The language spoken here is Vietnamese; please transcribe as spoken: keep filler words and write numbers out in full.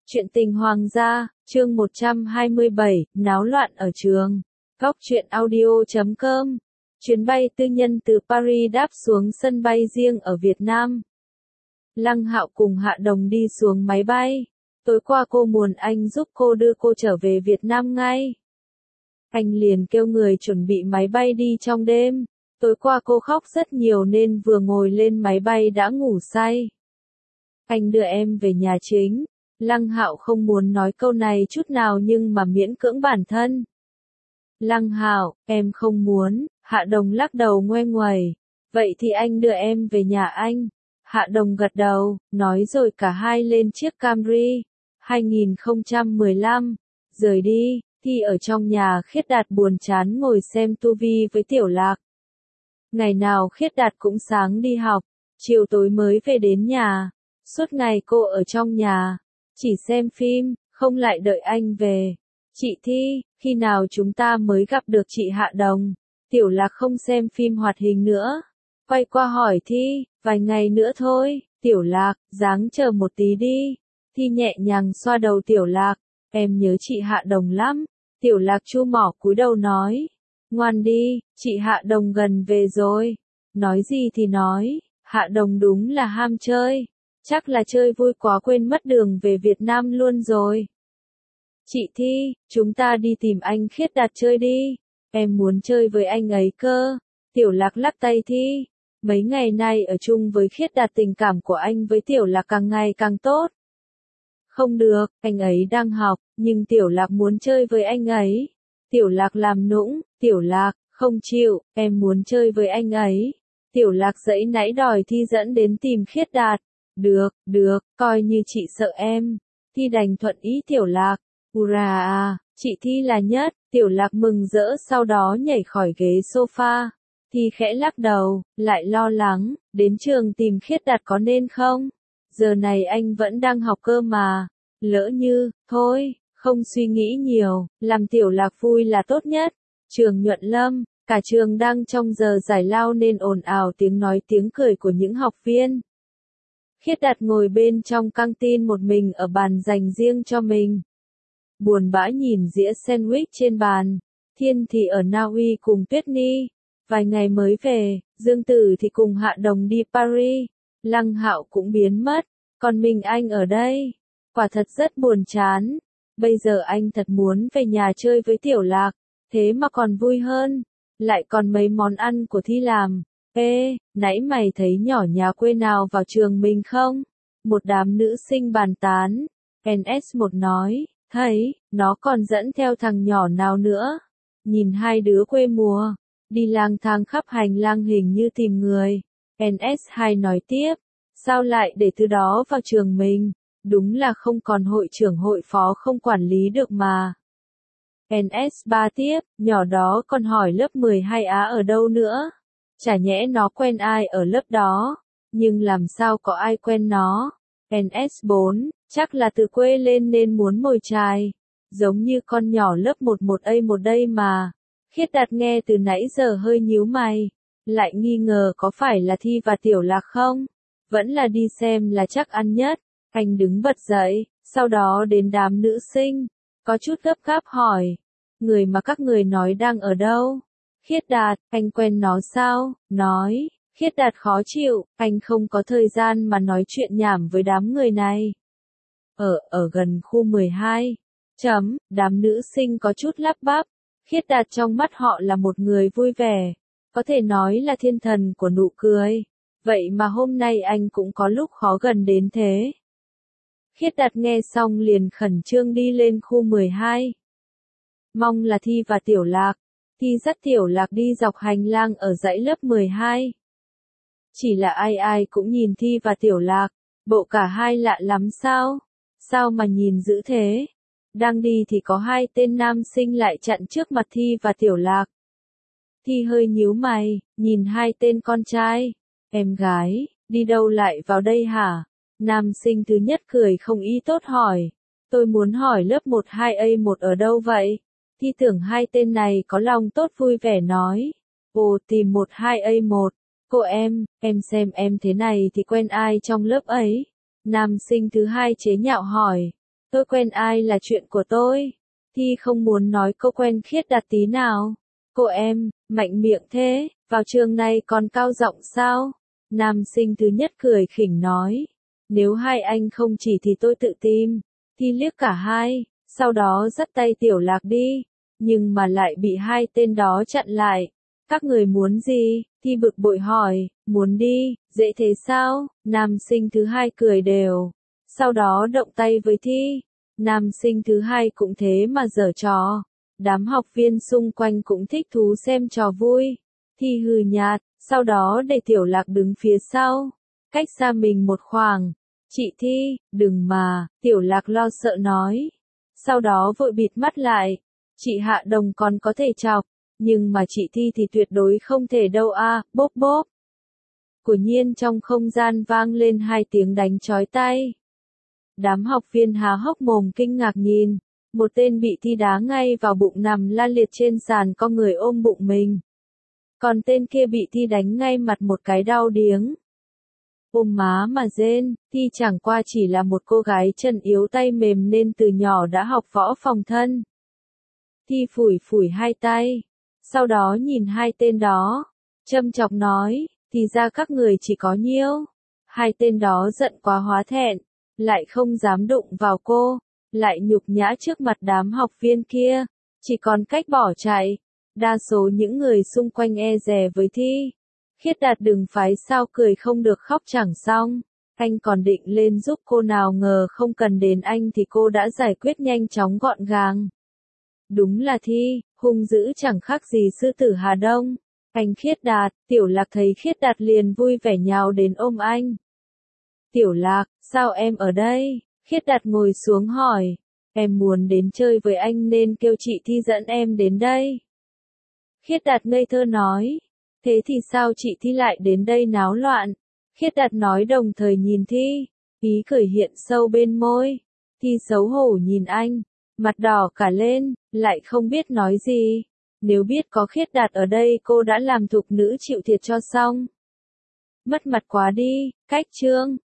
Chuyện tình hoàng gia, chương một trăm hai mươi bảy, náo loạn ở trường. Góc truyện audio chấm com. Chuyến bay tư nhân từ Paris đáp xuống sân bay riêng ở Việt Nam. Lăng Hạo cùng Hạ Đồng đi xuống máy bay. Tối qua cô muốn anh giúp cô đưa cô trở về Việt Nam ngay. Anh liền kêu người chuẩn bị máy bay đi trong đêm. Tối qua cô khóc rất nhiều nên vừa ngồi lên máy bay đã ngủ say. Anh đưa em về nhà chính. Lăng Hạo không muốn nói câu này chút nào nhưng mà miễn cưỡng bản thân. Lăng Hạo, em không muốn. Hạ Đồng lắc đầu ngoe nguẩy. Vậy thì anh đưa em về nhà anh. Hạ Đồng gật đầu, nói rồi cả hai lên chiếc Camry. hai không một lăm. Rời đi, thì ở trong nhà Khiết Đạt buồn chán ngồi xem ti vi với Tiểu Lạc. Ngày nào Khiết Đạt cũng sáng đi học, chiều tối mới về đến nhà. Suốt ngày cô ở trong nhà, chỉ xem phim, không lại đợi anh về. Chị Thi, khi nào chúng ta mới gặp được chị Hạ Đồng? Tiểu Lạc không xem phim hoạt hình nữa. Quay qua hỏi Thi, vài ngày nữa thôi. Tiểu Lạc, ráng chờ một tí đi. Thi nhẹ nhàng xoa đầu Tiểu Lạc, em nhớ chị Hạ Đồng lắm. Tiểu Lạc chu mỏ cúi đầu nói, ngoan đi, chị Hạ Đồng gần về rồi. Nói gì thì nói, Hạ Đồng đúng là ham chơi. Chắc là chơi vui quá quên mất đường về Việt Nam luôn rồi. Chị Thi, chúng ta đi tìm anh Khiết Đạt chơi đi. Em muốn chơi với anh ấy cơ. Tiểu Lạc lắc tay Thi. Mấy ngày nay ở chung với Khiết Đạt tình cảm của anh với Tiểu Lạc càng ngày càng tốt. Không được, anh ấy đang học, nhưng Tiểu Lạc muốn chơi với anh ấy. Tiểu Lạc làm nũng, Tiểu Lạc, không chịu, em muốn chơi với anh ấy. Tiểu Lạc giãy nãy đòi Thi dẫn đến tìm Khiết Đạt. Được, được, coi như chị sợ em. Thi đành thuận ý Tiểu Lạc. Ura à, chị Thi là nhất. Tiểu Lạc mừng rỡ sau đó nhảy khỏi ghế sofa. Thi khẽ lắc đầu, lại lo lắng, đến trường tìm Khiết Đạt có nên không? Giờ này anh vẫn đang học cơ mà. Lỡ như, thôi, không suy nghĩ nhiều, làm Tiểu Lạc vui là tốt nhất. Trường Nhuận Lâm, cả trường đang trong giờ giải lao nên ồn ào tiếng nói tiếng cười của những học viên. Khiết Đạt ngồi bên trong căng tin một mình ở bàn dành riêng cho mình. Buồn bã nhìn dĩa sandwich trên bàn. Thiên thì ở Na Uy cùng Tuyết Ni. Vài ngày mới về, Dương Tử thì cùng Hạ Đồng đi Paris. Lăng Hạo cũng biến mất. Còn mình anh ở đây. Quả thật rất buồn chán. Bây giờ anh thật muốn về nhà chơi với Tiểu Lạc. Thế mà còn vui hơn. Lại còn mấy món ăn của Thi làm. Ê, nãy mày thấy nhỏ nhà quê nào vào trường mình không? Một đám nữ sinh bàn tán. en ét một nói, thấy, nó còn dẫn theo thằng nhỏ nào nữa. Nhìn hai đứa quê mùa, đi lang thang khắp hành lang hình như tìm người. en ét hai nói tiếp, sao lại để thứ đó vào trường mình? Đúng là không còn hội trưởng hội phó không quản lý được mà. en ét ba tiếp, nhỏ đó còn hỏi lớp mười hai Á ở đâu nữa? Chả nhẽ nó quen ai ở lớp đó, nhưng làm sao có ai quen nó. en ét bốn, chắc là từ quê lên nên muốn mồi chài, giống như con nhỏ lớp một một A một đây mà. Khiết Đạt nghe từ nãy giờ hơi nhíu mày, lại nghi ngờ có phải là Thi và Tiểu Lạc không? Vẫn là đi xem là chắc ăn nhất. Anh đứng bật dậy, sau đó đến đám nữ sinh, có chút gấp gáp hỏi, người mà các người nói đang ở đâu? Khiết Đạt, anh quen nó sao? Nói, Khiết Đạt khó chịu, anh không có thời gian mà nói chuyện nhảm với đám người này. Ở, ở gần khu mười hai. Chấm, đám nữ sinh có chút lắp bắp. Khiết Đạt trong mắt họ là một người vui vẻ. Có thể nói là thiên thần của nụ cười. Vậy mà hôm nay anh cũng có lúc khó gần đến thế. Khiết Đạt nghe xong liền khẩn trương đi lên khu mười hai. Mong là Thi và Tiểu Lạc. Thi dắt Tiểu Lạc đi dọc hành lang ở dãy lớp mười hai. Chỉ là ai ai cũng nhìn Thi và Tiểu Lạc, bộ cả hai lạ lắm sao? Sao mà nhìn dữ thế? Đang đi thì có hai tên nam sinh lại chặn trước mặt Thi và Tiểu Lạc. Thi hơi nhíu mày, nhìn hai tên con trai. Em gái, đi đâu lại vào đây hả? Nam sinh thứ nhất cười không ý tốt hỏi. Tôi muốn hỏi lớp một hai A một ở đâu vậy? Thi tưởng hai tên này có lòng tốt vui vẻ nói. Ồ, tìm một hai A một. Cô em, em xem em thế này thì quen ai trong lớp ấy? Nam sinh thứ hai chế nhạo hỏi. Tôi quen ai là chuyện của tôi. Thi không muốn nói câu quen Khiết Đạt tí nào. Cô em, mạnh miệng thế, vào trường này còn cao giọng sao? Nam sinh thứ nhất cười khỉnh nói. Nếu hai anh không chỉ thì tôi tự tìm. Thi liếc cả hai, sau đó dắt tay Tiểu Lạc đi. Nhưng mà lại bị hai tên đó chặn lại. Các người muốn gì? Thi bực bội hỏi, muốn đi, dễ thế sao? Nam sinh thứ hai cười đều. Sau đó động tay với Thi. Nam sinh thứ hai cũng thế mà giở trò. Đám học viên xung quanh cũng thích thú xem trò vui. Thi hừ nhạt, sau đó để Tiểu Lạc đứng phía sau. Cách xa mình một khoảng. Chị Thi, đừng mà, Tiểu Lạc lo sợ nói. Sau đó vội bịt mắt lại. Chị Hạ Đồng còn có thể chọc. Nhưng mà chị Thi thì tuyệt đối không thể đâu a, à, bốp bốp. Của nhiên trong không gian vang lên hai tiếng đánh chói tai. Đám học viên há hốc mồm kinh ngạc nhìn. Một tên bị Thi đá ngay vào bụng nằm la liệt trên sàn có người ôm bụng mình. Còn tên kia bị Thi đánh ngay mặt một cái đau điếng. Ôm má mà rên, Thi chẳng qua chỉ là một cô gái chân yếu tay mềm nên từ nhỏ đã học võ phòng thân. Thi phủi phủi hai tay. Sau đó nhìn hai tên đó. Châm chọc nói, thì ra các người chỉ có nhiêu. Hai tên đó giận quá hóa thẹn. Lại không dám đụng vào cô. Lại nhục nhã trước mặt đám học viên kia. Chỉ còn cách bỏ chạy. Đa số những người xung quanh e dè với Thi. Khiết Đạt đừng phái sao cười không được khóc chẳng xong. Anh còn định lên giúp cô nào ngờ không cần đến anh thì cô đã giải quyết nhanh chóng gọn gàng. Đúng là Thi, hung dữ chẳng khác gì sư tử Hà Đông. Anh Khiết Đạt, Tiểu Lạc thấy Khiết Đạt liền vui vẻ nhào đến ôm anh. Tiểu Lạc, sao em ở đây? Khiết Đạt ngồi xuống hỏi. Em muốn đến chơi với anh nên kêu chị Thi dẫn em đến đây. Khiết Đạt ngây thơ nói. Thế thì sao chị Thi lại đến đây náo loạn? Khiết Đạt nói đồng thời nhìn Thi. Ý cười hiện sâu bên môi. Thi xấu hổ nhìn anh. Mặt đỏ cả lên, lại không biết nói gì. Nếu biết có Khiết Đạt ở đây cô đã làm thục nữ chịu thiệt cho xong. Mất mặt quá đi, cách chương.